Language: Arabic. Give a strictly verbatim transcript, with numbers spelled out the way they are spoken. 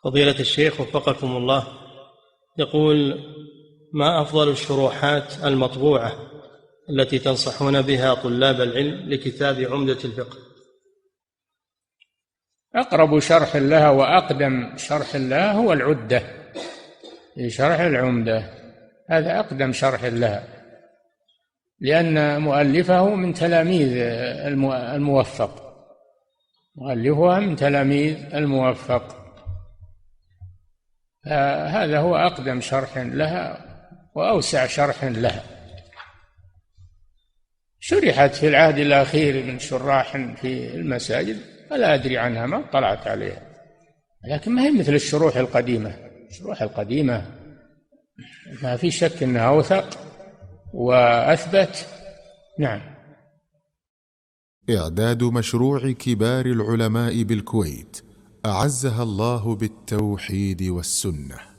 فضيلة الشيخ وفقكم الله، يقول: ما أفضل الشروحات المطبوعة التي تنصحون بها طلاب العلم لكتاب عمدة الفقه؟ أقرب شرح لها وأقدم شرح لها هو العدة في شرح العمدة، هذا أقدم شرح لها، لأن مؤلفه من تلاميذ الموفق، مؤلفها من تلاميذ الموفق، هذا هو أقدم شرح لها وأوسع شرح لها. شرحت في العهد الأخير من شراح في المساجد، فلا أدري عنها، ما طلعت عليها، لكن ما هي مثل الشروح القديمة. الشروح القديمة ما في شك أنها أوثق وأثبت. نعم. إعداد مشروع كبار العلماء بالكويت أعزها الله بالتوحيد والسنة.